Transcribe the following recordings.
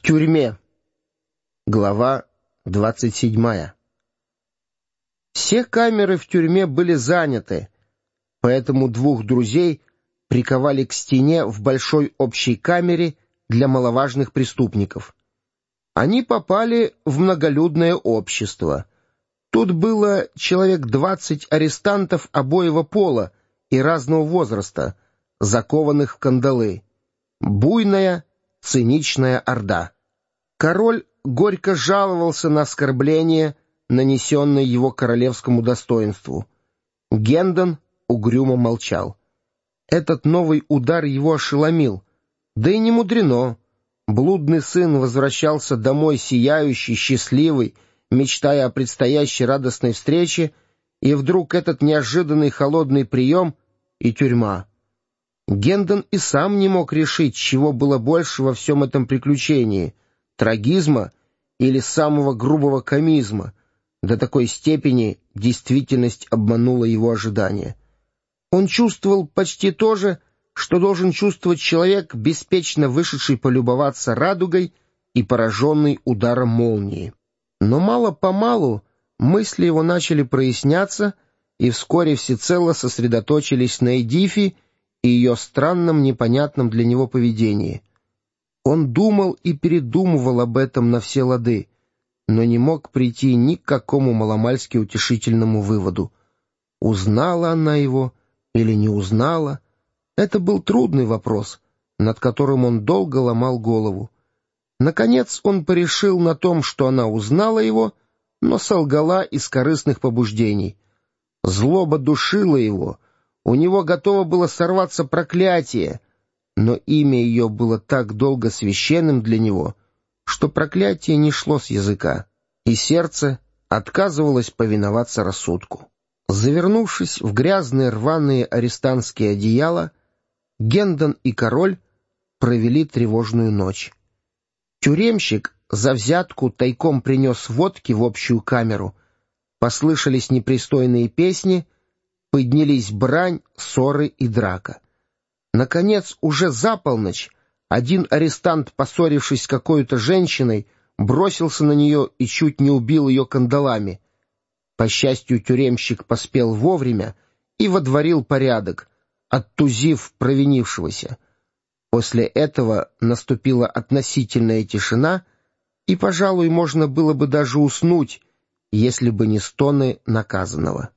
В тюрьме. Глава 27. Все камеры в тюрьме были заняты, поэтому двух друзей приковали к стене в большой общей камере для маловажных преступников. Они попали в многолюдное общество. Тут было человек 20 арестантов обоего пола и разного возраста, закованных в кандалы. Буйная, циничная орда. Король горько жаловался на оскорбление, нанесенное его королевскому достоинству. Гендон угрюмо молчал. Этот новый удар его ошеломил. Да и не мудрено. Блудный сын возвращался домой сияющий, счастливый, мечтая о предстоящей радостной встрече, и вдруг этот неожиданный холодный прием и тюрьма. Гендон и сам не мог решить, чего было больше во всем этом приключении — трагизма или самого грубого комизма. До такой степени действительность обманула его ожидания. Он чувствовал почти то же, что должен чувствовать человек, беспечно вышедший полюбоваться радугой и пораженный ударом молнии. Но мало-помалу мысли его начали проясняться, и вскоре всецело сосредоточились на Эдифе и ее странном, непонятном для него поведении. Он думал и передумывал об этом на все лады, но не мог прийти ни к какому маломальски утешительному выводу. Узнала она его или не узнала? Это был трудный вопрос, над которым он долго ломал голову. Наконец он порешил на том, что она узнала его, но солгала из корыстных побуждений. Злоба душила его, у него готово было сорваться проклятие, но имя ее было так долго священным для него, что проклятие не шло с языка, и сердце отказывалось повиноваться рассудку. Завернувшись в грязные рваные арестантские одеяла, Гендон и король провели тревожную ночь. Тюремщик за взятку тайком принес водки в общую камеру, послышались непристойные песни, поднялись брань, ссоры и драка. Наконец, уже за полночь, один арестант, поссорившись с какой-то женщиной, бросился на нее и чуть не убил ее кандалами. По счастью, тюремщик поспел вовремя и водворил порядок, оттузив провинившегося. После этого наступила относительная тишина, и, пожалуй, можно было бы даже уснуть, если бы не стоны наказанного.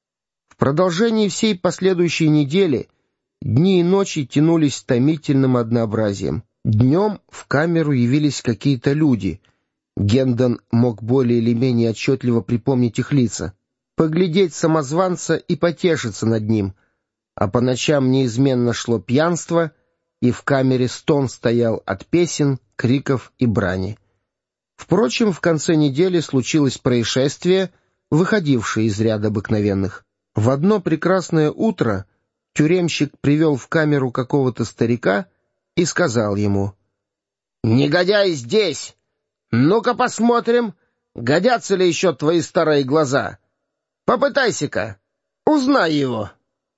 В продолжении всей последующей недели дни и ночи тянулись с томительным однообразием. Днем в камеру явились какие-то люди. Гендон мог более или менее отчетливо припомнить их лица, поглядеть самозванца и потешиться над ним, а по ночам неизменно шло пьянство, и в камере стон стоял от песен, криков и брани. Впрочем, в конце недели случилось происшествие, выходившее из ряда обыкновенных. В одно прекрасное утро тюремщик привел в камеру какого-то старика и сказал ему: «Негодяй здесь! Ну-ка посмотрим, годятся ли еще твои старые глаза. Попытайся-ка, узнай его».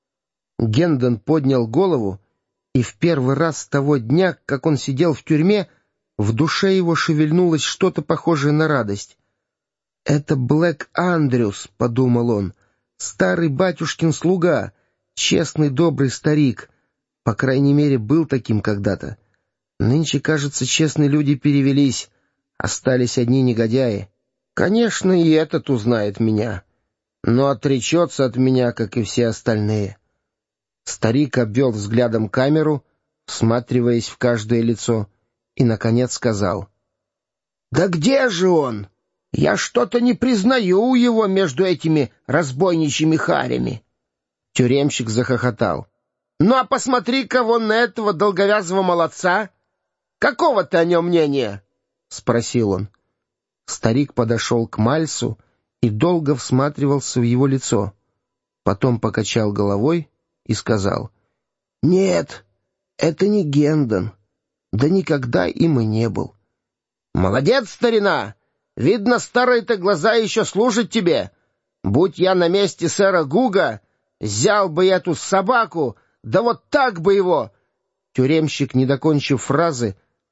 Гендон поднял голову, и в первый раз с того дня, как он сидел в тюрьме, в душе его шевельнулось что-то похожее на радость. «Это Блэк Андрюс», — подумал он, — «старый батюшкин слуга, честный добрый старик, по крайней мере, был таким когда-то. Нынче, кажется, честные люди перевелись, остались одни негодяи. Конечно, и этот узнает меня, но отречется от меня, как и все остальные». Старик обвел взглядом камеру, всматриваясь в каждое лицо, и, наконец, сказал: «Да где же он? Я что-то не признаю его между этими разбойничьими харями». Тюремщик захохотал. «Ну а посмотри-ка вон на этого долговязого молодца. Какого ты о нем мнения?» — спросил он. Старик подошел к Мальсу и долго всматривался в его лицо. Потом покачал головой и сказал: «Нет, это не Гендон. Да никогда им и не был». «Молодец, старина! Видно, старые-то глаза еще служат тебе. Будь я на месте сэра Гуга, взял бы я эту собаку, да вот так бы его...» Тюремщик, не докончив фразы,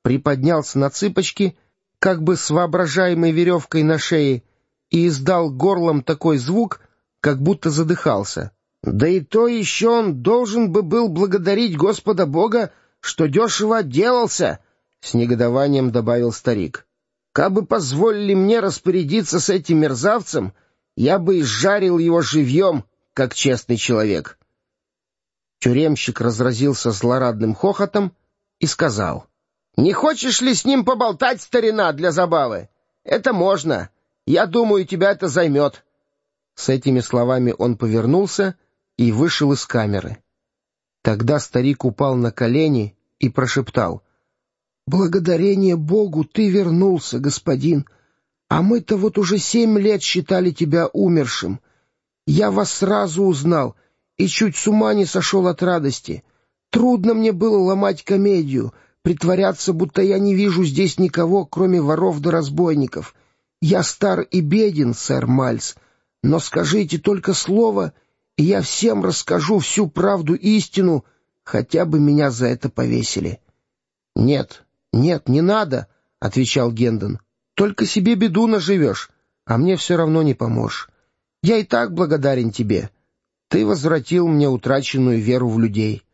приподнялся на цыпочки, как бы с воображаемой веревкой на шее, и издал горлом такой звук, как будто задыхался. «Да и то еще он должен бы был благодарить Господа Бога, что дешево отделался», — с негодованием добавил старик. «Кабы позволили мне распорядиться с этим мерзавцем, я бы изжарил его живьем, как честный человек». Тюремщик разразился злорадным хохотом и сказал: «Не хочешь ли с ним поболтать, старина, для забавы? Это можно. Я думаю, тебя это займет». С этими словами он повернулся и вышел из камеры. Тогда старик упал на колени и прошептал: «Благодарение Богу, ты вернулся, господин, а мы-то вот уже 7 лет считали тебя умершим. Я вас сразу узнал и чуть с ума не сошел от радости. Трудно мне было ломать комедию, притворяться, будто я не вижу здесь никого, кроме воров да разбойников. Я стар и беден, сэр Мальс, но скажите только слово, и я всем расскажу всю правду истину, хотя бы меня за это повесили». «Нет, нет, не надо», — отвечал Гендон. «Только себе беду наживешь, а мне все равно не поможешь. Я и так благодарен тебе. Ты возвратил мне утраченную веру в людей».